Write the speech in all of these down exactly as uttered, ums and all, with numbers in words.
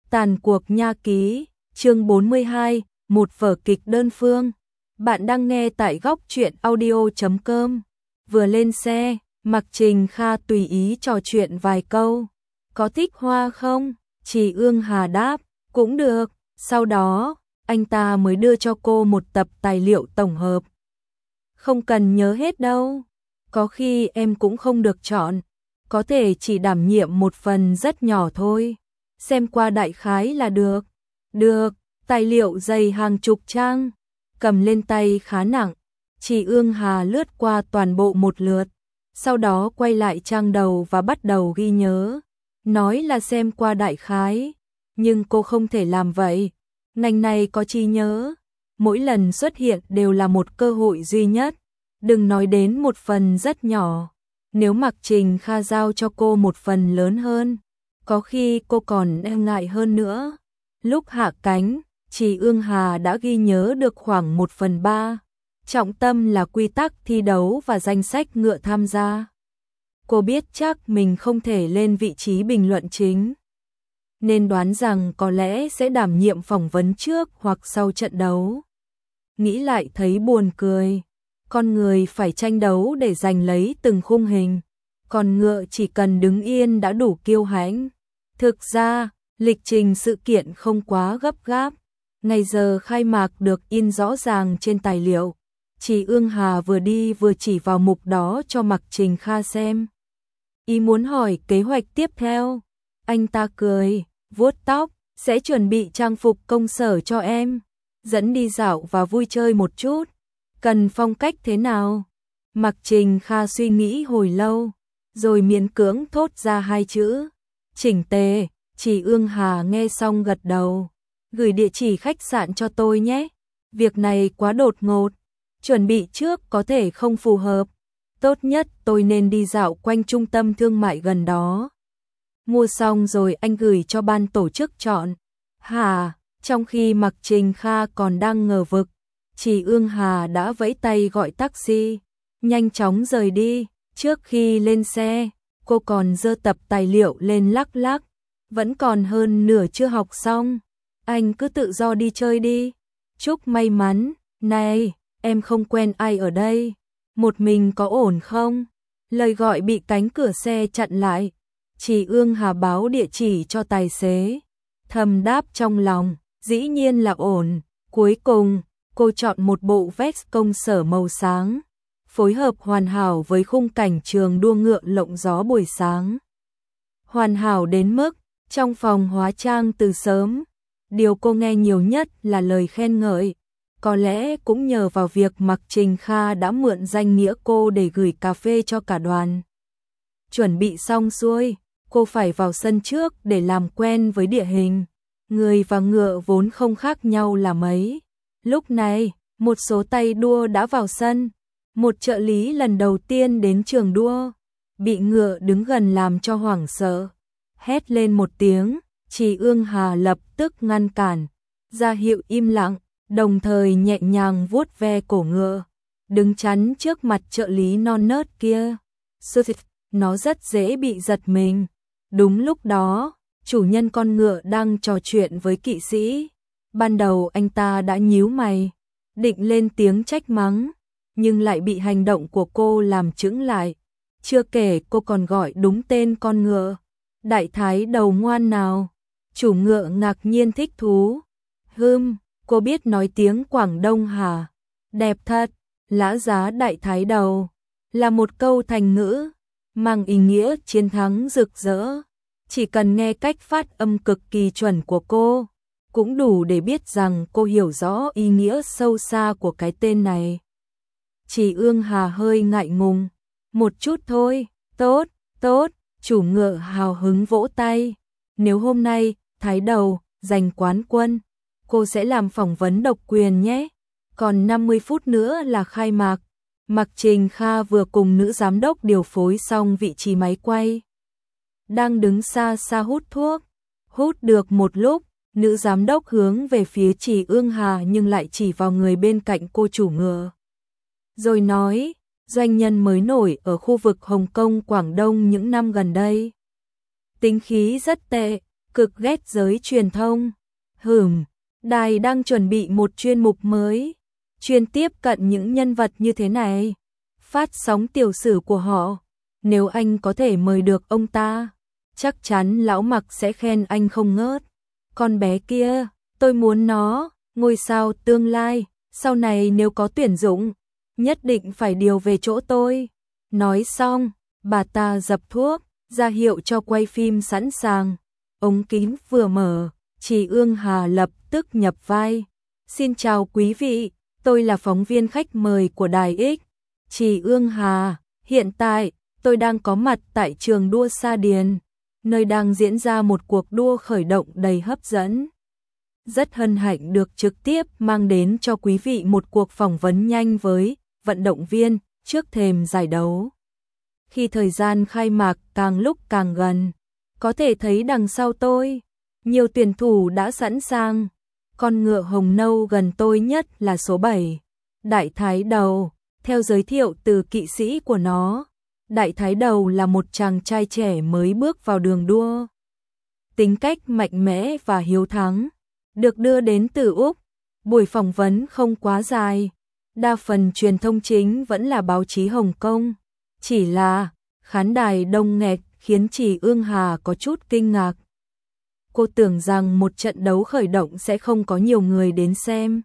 Tàn cuộc nha ký, chương bốn mươi hai, một vở kịch đơn phương. Bạn đang nghe tại góc truyện audio chấm com. Vừa lên xe, Mạc Trình Kha tùy ý trò chuyện vài câu. Có thích hoa không? Chị Ương Hà đáp, cũng được. Sau đó, anh ta mới đưa cho cô một tập tài liệu tổng hợp. Không cần nhớ hết đâu. Có khi em cũng không được chọn. Có thể chỉ đảm nhiệm một phần rất nhỏ thôi. Xem qua đại khái là được. Được, tài liệu dày hàng chục trang, cầm lên tay khá nặng. Chị Ương Hà lướt qua toàn bộ một lượt, sau đó quay lại trang đầu và bắt đầu ghi nhớ. Nói là xem qua đại khái, nhưng cô không thể làm vậy. Ngành này có trí nhớ, mỗi lần xuất hiện đều là một cơ hội duy nhất. Đừng nói đến một phần rất nhỏ. Nếu Mạc Trình Kha giao cho cô một phần lớn hơn, có khi cô còn e ngại hơn nữa. Lúc hạ cánh, chị Ương Hà đã ghi nhớ được khoảng một phần ba. Trọng tâm là quy tắc thi đấu và danh sách ngựa tham gia. Cô biết chắc mình không thể lên vị trí bình luận chính, nên đoán rằng có lẽ sẽ đảm nhiệm phỏng vấn trước hoặc sau trận đấu. Nghĩ lại thấy buồn cười. Con người phải tranh đấu để giành lấy từng khung hình, còn ngựa chỉ cần đứng yên đã đủ kiêu hãnh. Thực ra, lịch trình sự kiện không quá gấp gáp. Ngày giờ khai mạc được in rõ ràng trên tài liệu. Chị Ương Hà vừa đi vừa chỉ vào mục đó cho Mạc Trình Kha xem. Ý muốn hỏi kế hoạch tiếp theo. Anh ta cười, vuốt tóc, sẽ chuẩn bị trang phục công sở cho em, dẫn đi dạo và vui chơi một chút. Cần phong cách thế nào? Mạc Trình Kha suy nghĩ hồi lâu, rồi miễn cưỡng thốt ra hai chữ. Chỉnh tề. Chị Ương Hà nghe xong gật đầu. Gửi địa chỉ khách sạn cho tôi nhé. Việc này quá đột ngột. Chuẩn bị trước có thể không phù hợp. Tốt nhất tôi nên đi dạo quanh trung tâm thương mại gần đó. Mua xong rồi anh gửi cho ban tổ chức chọn. Hả? Trong khi Mạc Trình Kha còn đang ngờ vực, chị Ương Hà đã vẫy tay gọi taxi, nhanh chóng rời đi. Trước khi lên xe, cô còn giơ tập tài liệu lên lắc lắc. Vẫn còn hơn nửa chưa học xong. Anh cứ tự do đi chơi đi. Chúc may mắn. Này, em không quen ai ở đây. Một mình có ổn không? Lời gọi bị cánh cửa xe chặn lại. Chị Ương Hà báo địa chỉ cho tài xế. Thầm đáp trong lòng, dĩ nhiên là ổn. Cuối cùng, cô chọn một bộ vest công sở màu sáng, phối hợp hoàn hảo với khung cảnh trường đua ngựa lộng gió buổi sáng. Hoàn hảo đến mức, trong phòng hóa trang từ sớm, điều cô nghe nhiều nhất là lời khen ngợi. Có lẽ cũng nhờ vào việc Mạc Trình Kha đã mượn danh nghĩa cô để gửi cà phê cho cả đoàn. Chuẩn bị xong xuôi, cô phải vào sân trước để làm quen với địa hình. Người và ngựa vốn không khác nhau là mấy. Lúc này, một số tay đua đã vào sân. Một trợ lý lần đầu tiên đến trường đua, bị ngựa đứng gần làm cho hoảng sợ. Hét lên một tiếng, chị Ương Hà lập tức ngăn cản, ra hiệu im lặng, đồng thời nhẹ nhàng vuốt ve cổ ngựa, đứng chắn trước mặt trợ lý non nớt kia. Nó rất dễ bị giật mình. Đúng lúc đó, chủ nhân con ngựa đang trò chuyện với kỵ sĩ. Ban đầu anh ta đã nhíu mày, định lên tiếng trách mắng, nhưng lại bị hành động của cô làm chững lại. Chưa kể cô còn gọi đúng tên con ngựa. Đại thái đầu ngoan nào. Chủ ngựa ngạc nhiên thích thú. Hừm, cô biết nói tiếng Quảng Đông hả? Đẹp thật. Lã giá đại thái đầu là một câu thành ngữ mang ý nghĩa chiến thắng rực rỡ. Chỉ cần nghe cách phát âm cực kỳ chuẩn của cô, cũng đủ để biết rằng cô hiểu rõ ý nghĩa sâu xa của cái tên này. Chị Ương Hà hơi ngại ngùng. Một chút thôi. Tốt, tốt. Chủ ngựa hào hứng vỗ tay. Nếu hôm nay, thái đầu, giành quán quân, cô sẽ làm phỏng vấn độc quyền nhé. Còn năm mươi phút nữa là khai mạc. Mạc Trình Kha vừa cùng nữ giám đốc điều phối xong vị trí máy quay. Đang đứng xa xa hút thuốc. Hút được một lúc, nữ giám đốc hướng về phía chị Ương Hà nhưng lại chỉ vào người bên cạnh cô chủ ngựa. Rồi nói, doanh nhân mới nổi ở khu vực Hồng Kông, Quảng Đông những năm gần đây. Tính khí rất tệ, cực ghét giới truyền thông. Hửm, đài đang chuẩn bị một chuyên mục mới, chuyên tiếp cận những nhân vật như thế này, phát sóng tiểu sử của họ. Nếu anh có thể mời được ông ta, chắc chắn lão Mặc sẽ khen anh không ngớt. Con bé kia, tôi muốn nó, ngôi sao tương lai, sau này nếu có tuyển dụng, nhất định phải điều về chỗ tôi. Nói xong, bà ta dập thuốc, ra hiệu cho quay phim sẵn sàng. Ống kính vừa mở, Trì Ương Hà lập tức nhập vai. Xin chào quý vị, tôi là phóng viên khách mời của Đài X. Trì Ương Hà, hiện tại, tôi đang có mặt tại trường đua Sa Điền, nơi đang diễn ra một cuộc đua khởi động đầy hấp dẫn. Rất hân hạnh được trực tiếp mang đến cho quý vị một cuộc phỏng vấn nhanh với vận động viên trước thềm giải đấu. Khi thời gian khai mạc càng lúc càng gần, có thể thấy đằng sau tôi, nhiều tuyển thủ đã sẵn sàng. Con ngựa hồng nâu gần tôi nhất là số bảy, Đại Thái Đầu. Theo giới thiệu từ kỵ sĩ của nó, Đại Thái Đầu là một chàng trai trẻ mới bước vào đường đua. Tính cách mạnh mẽ và hiếu thắng, được đưa đến từ Úc. Buổi phỏng vấn không quá dài, đa phần truyền thông chính vẫn là báo chí Hồng Kông. Chỉ là khán đài đông nghẹt khiến Trì Ương Hà có chút kinh ngạc. Cô tưởng rằng một trận đấu khởi động sẽ không có nhiều người đến xem.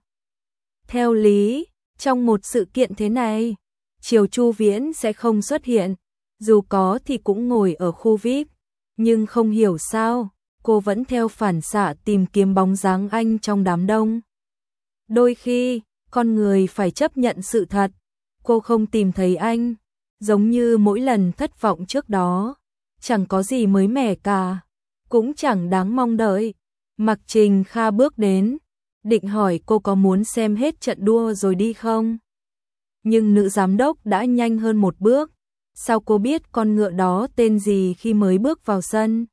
Theo lý, trong một sự kiện thế này, Triều Chu Viễn sẽ không xuất hiện, dù có thì cũng ngồi ở khu vi ai pi, nhưng không hiểu sao, cô vẫn theo phản xạ tìm kiếm bóng dáng anh trong đám đông. Đôi khi, con người phải chấp nhận sự thật, cô không tìm thấy anh, giống như mỗi lần thất vọng trước đó, chẳng có gì mới mẻ cả, cũng chẳng đáng mong đợi. Mạc Trình Kha bước đến, định hỏi cô có muốn xem hết trận đua rồi đi không? Nhưng nữ giám đốc đã nhanh hơn một bước. Sao cô biết con ngựa đó tên gì khi mới bước vào sân?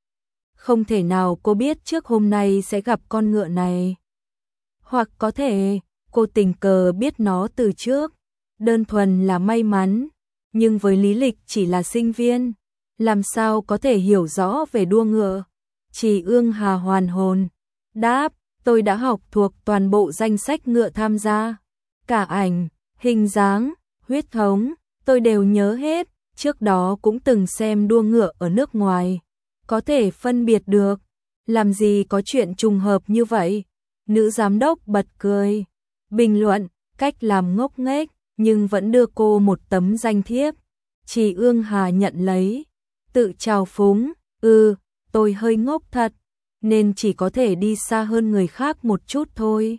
Không thể nào cô biết trước hôm nay sẽ gặp con ngựa này. Hoặc có thể, cô tình cờ biết nó từ trước, đơn thuần là may mắn, nhưng với lý lịch chỉ là sinh viên, làm sao có thể hiểu rõ về đua ngựa? Trì Ương Hà hoàn hồn, đáp, tôi đã học thuộc toàn bộ danh sách ngựa tham gia, cả ảnh, hình dáng, huyết thống, tôi đều nhớ hết, trước đó cũng từng xem đua ngựa ở nước ngoài, có thể phân biệt được, làm gì có chuyện trùng hợp như vậy. Nữ giám đốc bật cười, bình luận, cách làm ngốc nghếch, nhưng vẫn đưa cô một tấm danh thiếp. Trì Ương Hà nhận lấy, tự trào phúng, ừ, tôi hơi ngốc thật, nên chỉ có thể đi xa hơn người khác một chút thôi.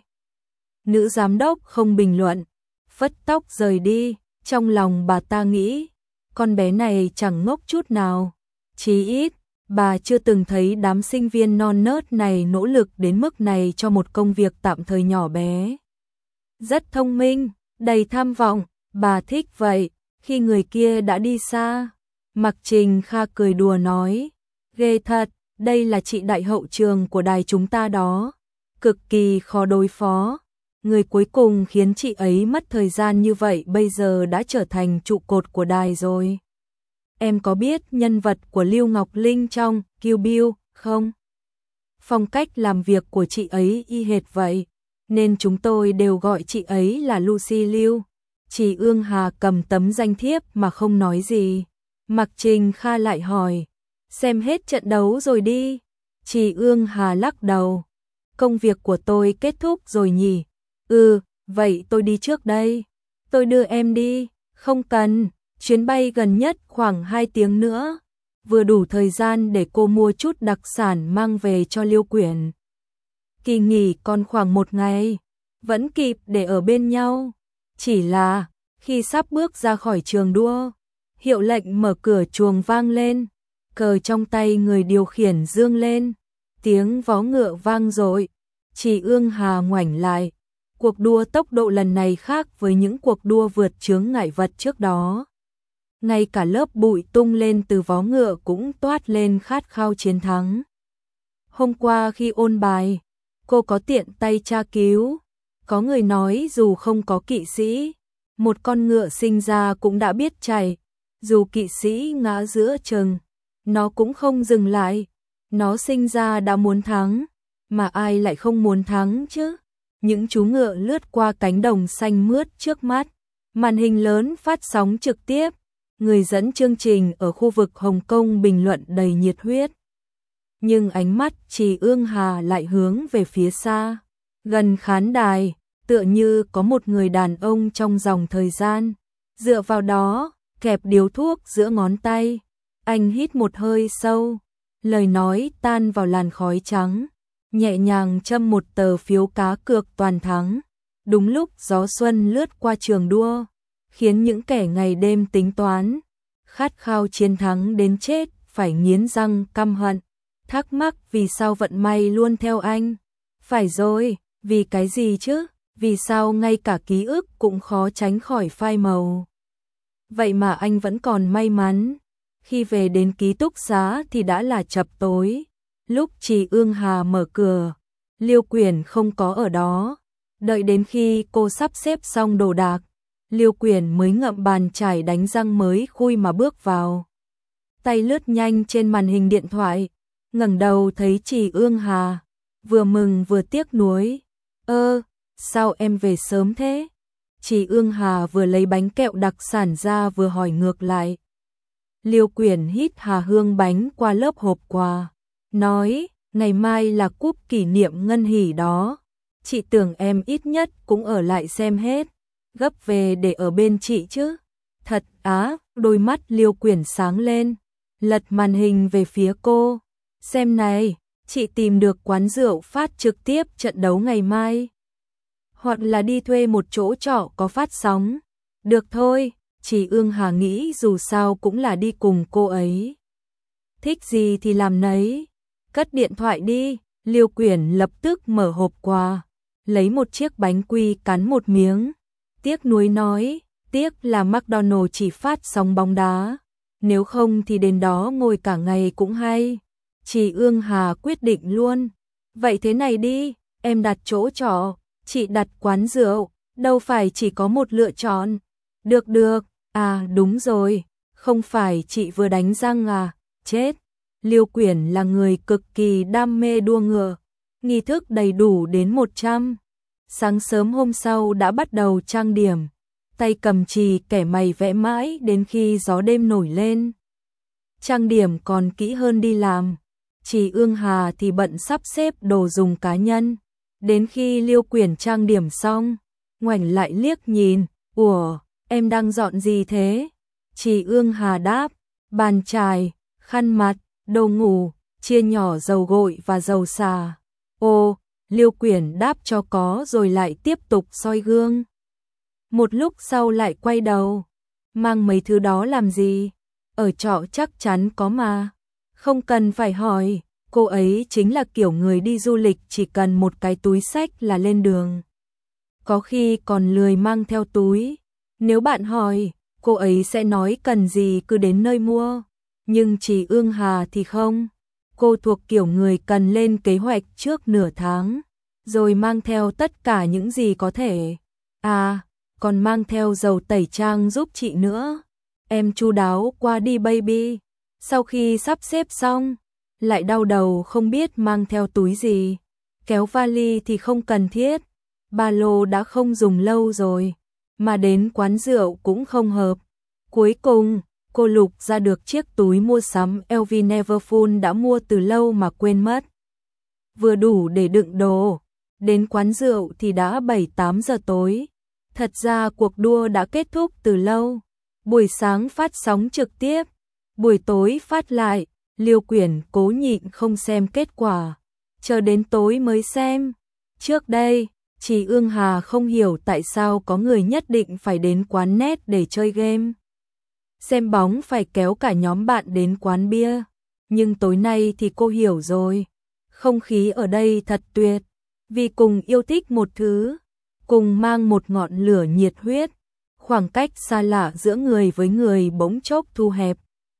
Nữ giám đốc không bình luận, phất tóc rời đi, trong lòng bà ta nghĩ, con bé này chẳng ngốc chút nào, chí ít, bà chưa từng thấy đám sinh viên non nớt này nỗ lực đến mức này cho một công việc tạm thời nhỏ bé. Rất thông minh, đầy tham vọng, bà thích vậy. Khi người kia đã đi xa, Mạc Trình Kha cười đùa nói, ghê thật, đây là chị đại hậu trường của đài chúng ta đó, cực kỳ khó đối phó. Người cuối cùng khiến chị ấy mất thời gian như vậy bây giờ đã trở thành trụ cột của đài rồi. Em có biết nhân vật của Lưu Ngọc Linh trong Kill Bill không? Phong cách làm việc của chị ấy y hệt vậy, nên chúng tôi đều gọi chị ấy là Lucy Liu. Trì Ương Hà cầm tấm danh thiếp mà không nói gì. Mạc Trình Kha lại hỏi, xem hết trận đấu rồi đi. Trì Ương Hà lắc đầu, công việc của tôi kết thúc rồi nhỉ? Ừ, vậy tôi đi trước đây. Tôi đưa em đi. Không cần, chuyến bay gần nhất khoảng hai tiếng nữa, vừa đủ thời gian để cô mua chút đặc sản mang về cho Liêu Quyển. Kỳ nghỉ còn khoảng một ngày, vẫn kịp để ở bên nhau. Chỉ là, khi sắp bước ra khỏi trường đua, hiệu lệnh mở cửa chuồng vang lên, cờ trong tay người điều khiển dương lên, tiếng vó ngựa vang dội. Trì Ương Hà ngoảnh lại, cuộc đua tốc độ lần này khác với những cuộc đua vượt chướng ngại vật trước đó. Ngay cả lớp bụi tung lên từ vó ngựa cũng toát lên khát khao chiến thắng. Hôm qua khi ôn bài, cô có tiện tay tra cứu. Có người nói dù không có kỵ sĩ, một con ngựa sinh ra cũng đã biết chạy. Dù kỵ sĩ ngã giữa chừng, nó cũng không dừng lại. Nó sinh ra đã muốn thắng, mà ai lại không muốn thắng chứ? Những chú ngựa lướt qua cánh đồng xanh mướt trước mắt, màn hình lớn phát sóng trực tiếp, người dẫn chương trình ở khu vực Hồng Kông bình luận đầy nhiệt huyết. Nhưng ánh mắt Trì Ương Hà lại hướng về phía xa, gần khán đài, tựa như có một người đàn ông trong dòng thời gian, dựa vào đó, kẹp điếu thuốc giữa ngón tay, anh hít một hơi sâu, lời nói tan vào làn khói trắng, nhẹ nhàng châm một tờ phiếu cá cược toàn thắng. Đúng lúc gió xuân lướt qua trường đua, khiến những kẻ ngày đêm tính toán, khát khao chiến thắng đến chết phải nghiến răng căm hận, thắc mắc vì sao vận may luôn theo anh. Phải rồi, vì cái gì chứ? Vì sao ngay cả ký ức cũng khó tránh khỏi phai màu? Vậy mà anh vẫn còn may mắn. Khi về đến ký túc xá thì đã là chập tối. Lúc Trì Ương Hà mở cửa, Liêu Quyển không có ở đó. Đợi đến khi cô sắp xếp xong đồ đạc, Liêu Quyển mới ngậm bàn chải đánh răng mới khui mà bước vào. Tay lướt nhanh trên màn hình điện thoại, ngẩng đầu thấy Trì Ương Hà, vừa mừng vừa tiếc nuối. Ơ, sao em về sớm thế? Trì Ương Hà vừa lấy bánh kẹo đặc sản ra vừa hỏi ngược lại. Liêu Quyển hít hà hương bánh qua lớp hộp quà, nói, ngày mai là cúp kỷ niệm ngân hỷ đó. Chị tưởng em ít nhất cũng ở lại xem hết, gấp về để ở bên chị chứ. Thật á, đôi mắt Liêu Quyển sáng lên, lật màn hình về phía cô. Xem này, chị tìm được quán rượu phát trực tiếp trận đấu ngày mai. Hoặc là đi thuê một chỗ trọ có phát sóng. Được thôi, Trì Ương Hà nghĩ dù sao cũng là đi cùng cô ấy. Thích gì thì làm nấy. Cất điện thoại đi, Liêu Quyển lập tức mở hộp quà, lấy một chiếc bánh quy cắn một miếng. Tiếc nuối nói, tiếc là McDonald's chỉ phát sóng bóng đá, nếu không thì đến đó ngồi cả ngày cũng hay. Trì Ương Hà quyết định luôn. Vậy thế này đi, em đặt chỗ trọ, chị đặt quán rượu, đâu phải chỉ có một lựa chọn. Được được, à đúng rồi, không phải chị vừa đánh răng à, chết. Liêu Quyển là người cực kỳ đam mê đua ngựa, nghi thức đầy đủ đến một trăm. Sáng sớm hôm sau đã bắt đầu trang điểm, tay cầm chì kẻ mày vẽ mãi đến khi gió đêm nổi lên. Trang điểm còn kỹ hơn đi làm. Trì Ương Hà thì bận sắp xếp đồ dùng cá nhân. Đến khi Liêu Quyển trang điểm xong, ngoảnh lại liếc nhìn, ủa, em đang dọn gì thế? Trì Ương Hà đáp, bàn chải, khăn mặt, đồ ngủ, chia nhỏ dầu gội và dầu xà. Ô, Liêu Quyển đáp cho có rồi lại tiếp tục soi gương. Một lúc sau lại quay đầu, mang mấy thứ đó làm gì? Ở trọ chắc chắn có mà. Không cần phải hỏi, cô ấy chính là kiểu người đi du lịch chỉ cần một cái túi xách là lên đường. Có khi còn lười mang theo túi. Nếu bạn hỏi, cô ấy sẽ nói cần gì cứ đến nơi mua. Nhưng Trì Ương Hà thì không. Cô thuộc kiểu người cần lên kế hoạch trước nửa tháng, rồi mang theo tất cả những gì có thể. À, còn mang theo dầu tẩy trang giúp chị nữa. Em chu đáo qua đi baby. Sau khi sắp xếp xong, lại đau đầu không biết mang theo túi gì. Kéo vali thì không cần thiết, ba lô đã không dùng lâu rồi, mà đến quán rượu cũng không hợp. Cuối cùng, cô lục ra được chiếc túi mua sắm lờ vê Neverfull đã mua từ lâu mà quên mất. Vừa đủ để đựng đồ. Đến quán rượu thì đã bảy tám giờ tối. Thật ra cuộc đua đã kết thúc từ lâu. Buổi sáng phát sóng trực tiếp, buổi tối phát lại. Liêu Quyển cố nhịn không xem kết quả, chờ đến tối mới xem. Trước đây, Trì Ương Hà không hiểu tại sao có người nhất định phải đến quán net để chơi game. Xem bóng phải kéo cả nhóm bạn đến quán bia. Nhưng tối nay thì cô hiểu rồi. Không khí ở đây thật tuyệt. Vì cùng yêu thích một thứ, cùng mang một ngọn lửa nhiệt huyết, khoảng cách xa lạ giữa người với người bỗng chốc thu hẹp.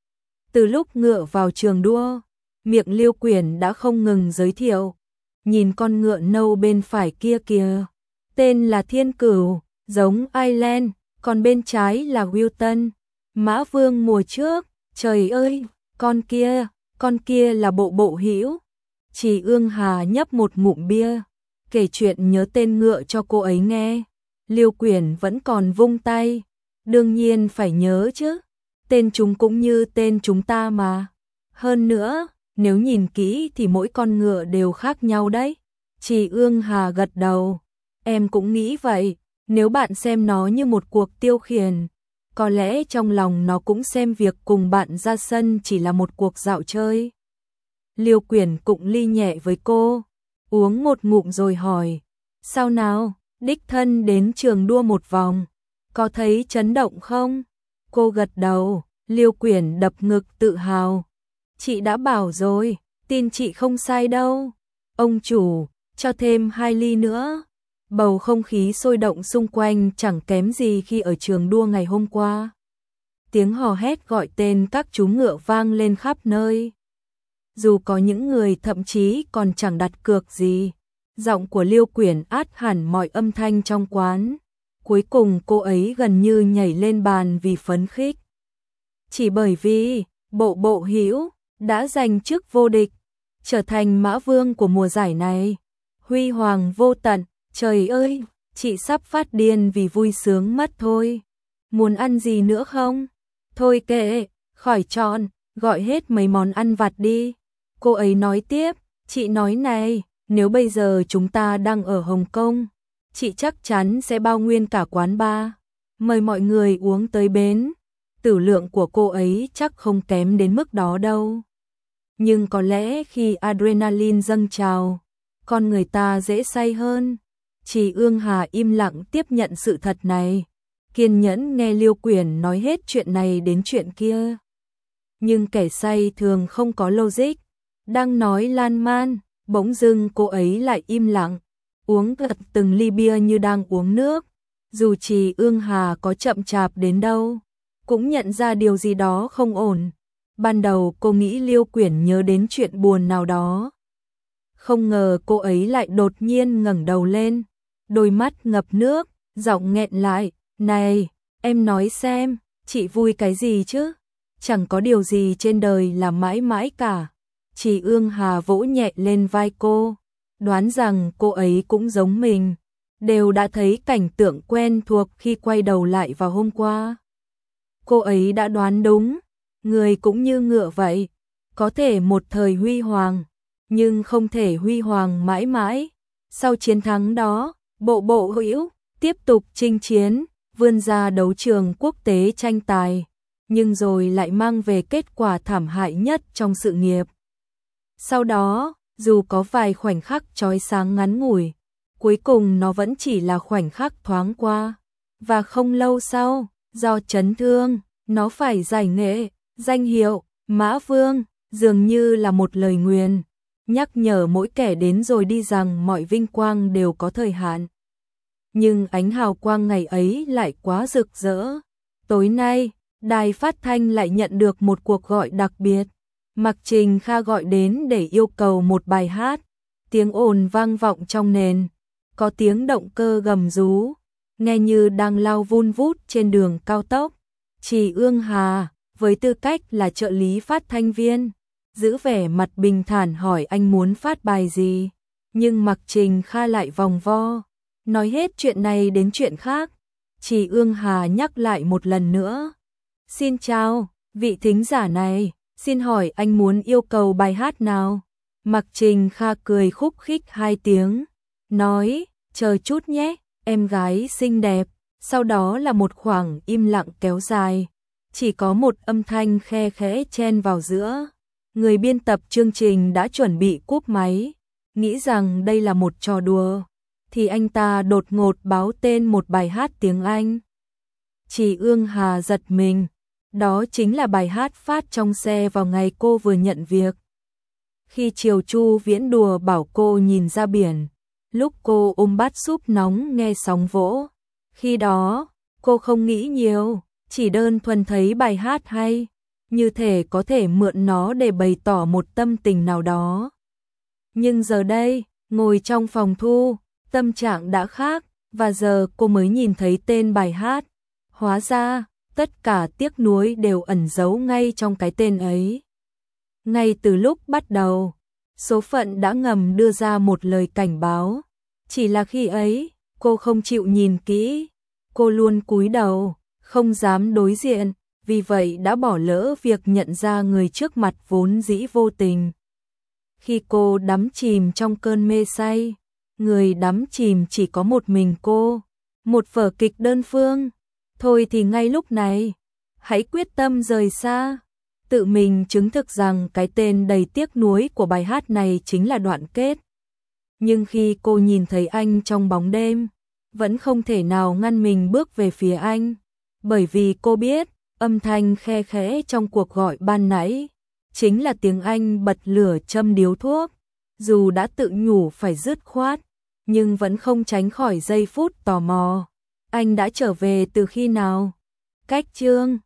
Từ lúc ngựa vào trường đua, miệng Liêu Quyển đã không ngừng giới thiệu. Nhìn con ngựa nâu bên phải kia kìa, tên là Thiên Cửu, giống Ireland, còn bên trái là Wilton, Mã Vương mùa trước. Trời ơi, con kia, Con kia là Bộ Bộ Hữu. Trì Ương Hà nhấp một ngụm bia, kể chuyện nhớ tên ngựa cho cô ấy nghe. Liêu Quyển vẫn còn vung tay, đương nhiên phải nhớ chứ, tên chúng cũng như tên chúng ta mà. Hơn nữa, nếu nhìn kỹ thì mỗi con ngựa đều khác nhau đấy. Trì Ương Hà gật đầu, em cũng nghĩ vậy, nếu bạn xem nó như một cuộc tiêu khiển, có lẽ trong lòng nó cũng xem việc cùng bạn ra sân chỉ là một cuộc dạo chơi. Liêu Quyển cụng ly nhẹ với cô, uống một ngụm rồi hỏi, sao nào, đích thân đến trường đua một vòng, có thấy chấn động không? Cô gật đầu, Liêu Quyển đập ngực tự hào. Chị đã bảo rồi, tin chị không sai đâu. Ông chủ, cho thêm hai ly nữa. Bầu không khí sôi động xung quanh chẳng kém gì khi ở trường đua ngày hôm qua. Tiếng hò hét gọi tên các chú ngựa vang lên khắp nơi. Dù có những người thậm chí còn chẳng đặt cược gì, giọng của Liêu Quyển át hẳn mọi âm thanh trong quán. Cuối cùng cô ấy gần như nhảy lên bàn vì phấn khích. Chỉ bởi vì Bộ Bộ Hữu đã giành chức vô địch, trở thành mã vương của mùa giải này. Huy hoàng vô tận, trời ơi, chị sắp phát điên vì vui sướng mất thôi. Muốn ăn gì nữa không? Thôi kệ, khỏi chọn, gọi hết mấy món ăn vặt đi. Cô ấy nói tiếp, chị nói này, nếu bây giờ chúng ta đang ở Hồng Kông, chị chắc chắn sẽ bao nguyên cả quán bar, mời mọi người uống tới bến. Tử lượng của cô ấy chắc không kém đến mức đó đâu. Nhưng có lẽ khi adrenaline dâng trào, con người ta dễ say hơn. Trì Ương Hà im lặng tiếp nhận sự thật này, kiên nhẫn nghe Liêu Quyển nói hết chuyện này đến chuyện kia. Nhưng kẻ say thường không có logic, đang nói lan man, bỗng dưng cô ấy lại im lặng, uống thật từng ly bia như đang uống nước. Dù Trì Ương Hà có chậm chạp đến đâu, cũng nhận ra điều gì đó không ổn. Ban đầu cô nghĩ Liêu Quyển nhớ đến chuyện buồn nào đó. Không ngờ cô ấy lại đột nhiên ngẩng đầu lên, đôi mắt ngập nước, giọng nghẹn lại, này, em nói xem, chị vui cái gì chứ? Chẳng có điều gì trên đời là mãi mãi cả. Trì Ương Hà vỗ nhẹ lên vai cô, đoán rằng cô ấy cũng giống mình, đều đã thấy cảnh tượng quen thuộc khi quay đầu lại vào hôm qua. Cô ấy đã đoán đúng, người cũng như ngựa vậy, có thể một thời huy hoàng, nhưng không thể huy hoàng mãi mãi. Sau chiến thắng đó, Bộ Bộ Hữu tiếp tục chinh chiến, vươn ra đấu trường quốc tế tranh tài, nhưng rồi lại mang về kết quả thảm hại nhất trong sự nghiệp. Sau đó, dù có vài khoảnh khắc chói sáng ngắn ngủi, cuối cùng nó vẫn chỉ là khoảnh khắc thoáng qua. Và không lâu sau, do chấn thương, nó phải giải nghệ, danh hiệu Mã Vương, dường như là một lời nguyền, nhắc nhở mỗi kẻ đến rồi đi rằng mọi vinh quang đều có thời hạn. Nhưng ánh hào quang ngày ấy lại quá rực rỡ. Tối nay, đài phát thanh lại nhận được một cuộc gọi đặc biệt. Mạc Trình Kha gọi đến để yêu cầu một bài hát. Tiếng ồn vang vọng trong nền, có tiếng động cơ gầm rú, nghe như đang lao vun vút trên đường cao tốc. Trì Ương Hà, với tư cách là trợ lý phát thanh viên, giữ vẻ mặt bình thản hỏi anh muốn phát bài gì, nhưng Mạc Trình Kha lại vòng vo, nói hết chuyện này đến chuyện khác. Trì Ương Hà nhắc lại một lần nữa. Xin chào, vị thính giả này, xin hỏi anh muốn yêu cầu bài hát nào? Mạc Trình Kha cười khúc khích hai tiếng, nói, chờ chút nhé, em gái xinh đẹp. Sau đó là một khoảng im lặng kéo dài, chỉ có một âm thanh khe khẽ chen vào giữa. Người biên tập chương trình đã chuẩn bị cúp máy, nghĩ rằng đây là một trò đùa, thì anh ta đột ngột báo tên một bài hát tiếng Anh. Trì Ương Hà giật mình, đó chính là bài hát phát trong xe vào ngày cô vừa nhận việc. Khi chiều Chu Viễn đùa bảo cô nhìn ra biển, lúc cô ôm bát súp nóng nghe sóng vỗ. Khi đó, cô không nghĩ nhiều, chỉ đơn thuần thấy bài hát hay, như thể có thể mượn nó để bày tỏ một tâm tình nào đó. Nhưng giờ đây, ngồi trong phòng thu, tâm trạng đã khác, và giờ cô mới nhìn thấy tên bài hát. Hóa ra, tất cả tiếc nuối đều ẩn giấu ngay trong cái tên ấy. Ngay từ lúc bắt đầu, số phận đã ngầm đưa ra một lời cảnh báo. Chỉ là khi ấy, cô không chịu nhìn kỹ, cô luôn cúi đầu, không dám đối diện, vì vậy đã bỏ lỡ việc nhận ra người trước mặt vốn dĩ vô tình. Khi cô đắm chìm trong cơn mê say, người đắm chìm chỉ có một mình cô, một vở kịch đơn phương. Thôi thì ngay lúc này, hãy quyết tâm rời xa, tự mình chứng thực rằng cái tên đầy tiếc nuối của bài hát này chính là đoạn kết. Nhưng khi cô nhìn thấy anh trong bóng đêm, vẫn không thể nào ngăn mình bước về phía anh, bởi vì cô biết, âm thanh khe khẽ trong cuộc gọi ban nãy chính là tiếng anh bật lửa châm điếu thuốc. Dù đã tự nhủ phải dứt khoát, nhưng vẫn không tránh khỏi giây phút tò mò. Anh đã trở về từ khi nào? Cách chương